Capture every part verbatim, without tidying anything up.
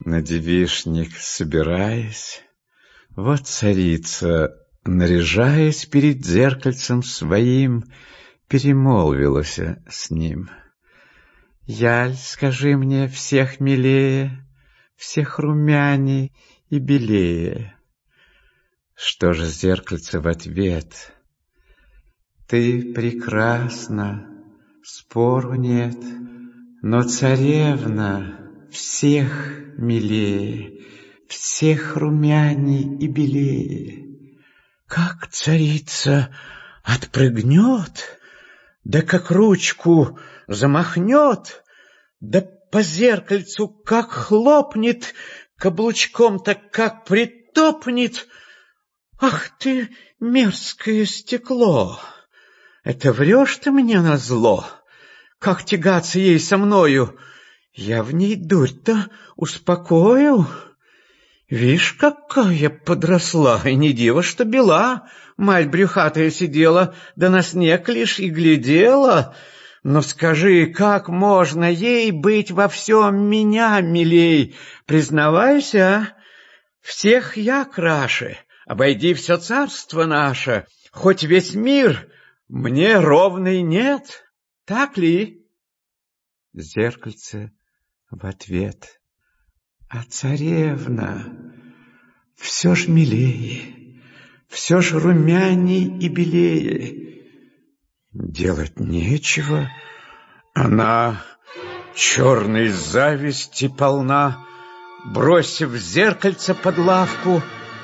На девичник собираясь, вот царица, наряжаясь перед зеркальцем своим, перемолвилась с ним. «Яль, скажи мне, всех милее, всех румяней и белее». Что же зеркальце в ответ? «Ты прекрасна, спору нет, но царевна всех милее, всех румяней и белее». Как царица отпрыгнет, да как ручку замахнет, да по зеркальцу как хлопнет, каблучком-то как притопнет. Ах ты, мерзкое стекло! Это врешь ты мне назло? Как тягаться ей со мною? Я в ней дурь-то успокою. Вишь, какая подросла, и не диво, что бела. Мать брюхатая сидела, да на снег лишь и глядела. Но скажи, как можно ей быть во всем меня милей? Признавайся, а? Всех я краше, обойди все царство наше, хоть весь мир мне ровный нет, так ли? Зеркальце в ответ. А царевна все ж милее, все ж румяней и белее. Делать нечего, она черной зависти полна, бросив зеркальце под лавку,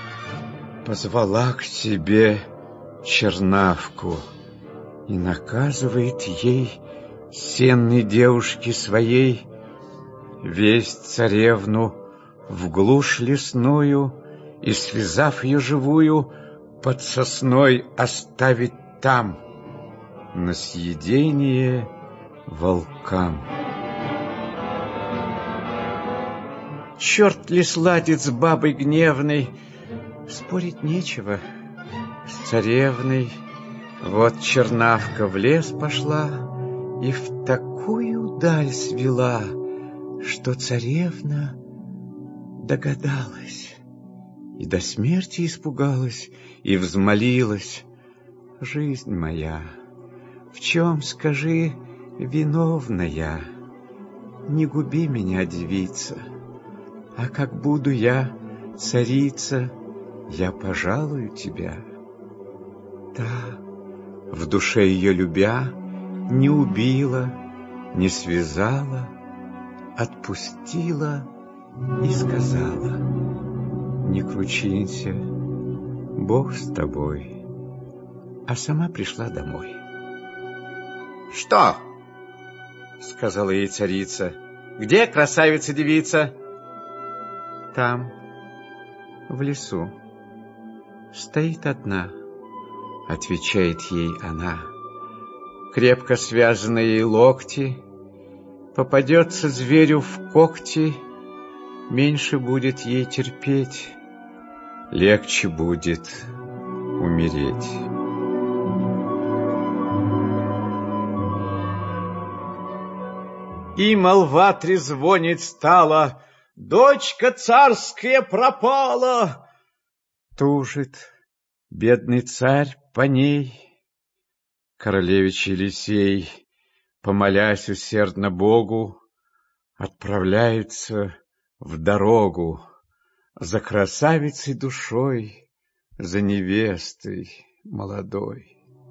позвала к себе чернавку и наказывает ей, сенной девушке своей, весть царевну в глушь лесную и, связав ее живую, под сосной оставить там, на съедение волкам. Черт ли сладит с бабой гневной, спорить нечего с царевной. Вот чернавка в лес пошла и в такую даль свела, что царевна догадалась и до смерти испугалась и взмолилась. Жизнь моя, в чем, скажи, виновна я? Не губи меня, девица, а как буду я царица, я пожалую тебя. Та, в душе ее любя, не убила, не связала, отпустила и сказала: не кручинься, Бог с тобой. А сама пришла домой. Что? Сказала ей царица. Где красавица-девица? Там, в лесу, стоит одна, отвечает ей она. Крепко связанные ей локти, попадется зверю в когти, меньше будет ей терпеть, легче будет умереть. И молва трезвонить стала: дочка царская пропала. Тужит бедный царь по ней. Королевич Елисей, помолясь усердно Богу, отправляется в дорогу за красавицей душой, за невестой молодой.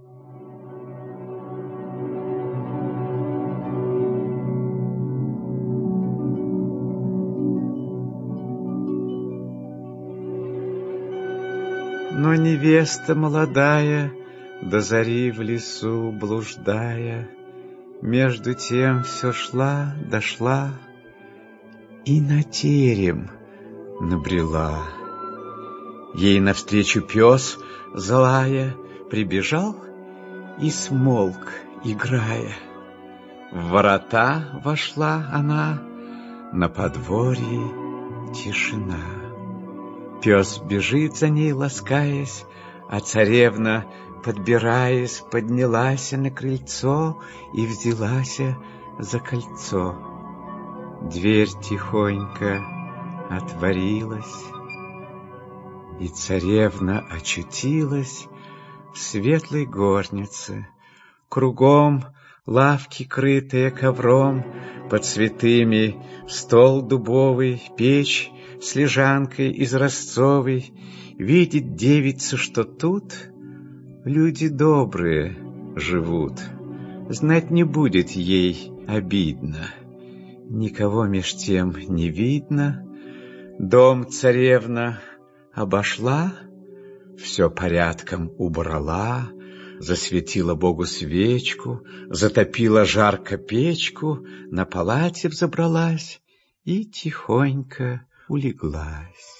Но невеста молодая, до зари в лесу блуждая, между тем все шла, дошла и на терем набрела. Ей навстречу пес, злая, прибежал и смолк, играя. В ворота вошла она, на подворье тишина. Пес бежит за ней, ласкаясь, а царевна, подбираясь, поднялась на крыльцо и взялась за кольцо. Дверь тихонько отворилась, и царевна очутилась в светлой горнице. Кругом лавки, крытые ковром, под цветами стол дубовый, печь с лежанкой из росцовой. Видит девица, что тут люди добрые живут. Знать не будет ей обидно. Никого меж тем не видно. Дом царевна обошла, все порядком убрала, засветила Богу свечку, затопила жарко печку, на палате взобралась и тихонько улеглась.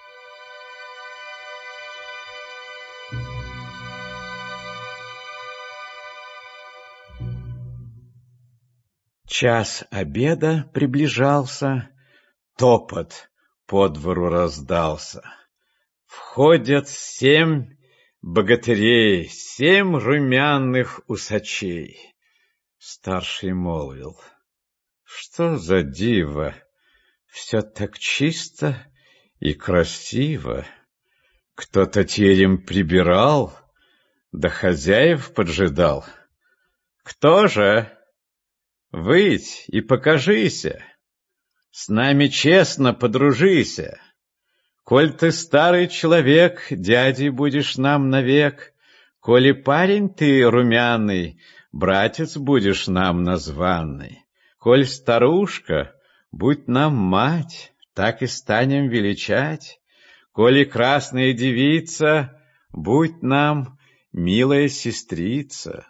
Час обеда приближался, топот по двору раздался. Входят семь богатырей, семь румяных усачей. Старший молвил: что за диво, все так чисто и красиво. Кто-то терем прибирал, да хозяев поджидал. Кто же? Выйдь и покажися, с нами честно подружися. Коль ты старый человек, дядей будешь нам навек. Коли парень ты румяный, братец будешь нам названный. Коль старушка, будь нам мать, так и станем величать. Коли красная девица, будь нам милая сестрица.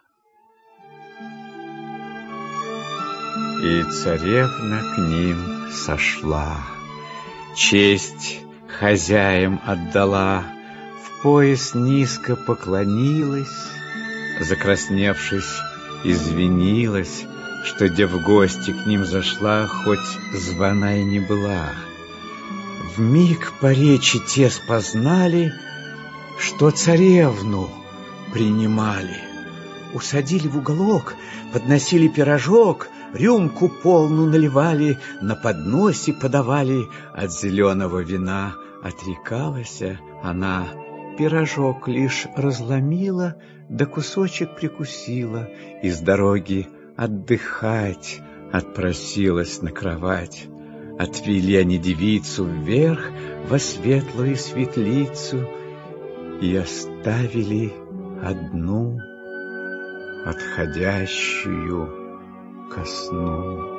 И царевна к ним сошла, честь хозяям отдала, в пояс низко поклонилась, закрасневшись, извинилась, что де в гости к ним зашла, хоть звана и не была. Вмиг по речи те спознали, что царевну принимали. Усадили в уголок, подносили пирожок, рюмку полную наливали, на подносе подавали. От зеленого вина отрекалась она, пирожок лишь разломила, да кусочек прикусила, и с дороги отдыхать отпросилась на кровать. Отвели они девицу вверх во светлую светлицу и оставили одну, отходящую ко сну.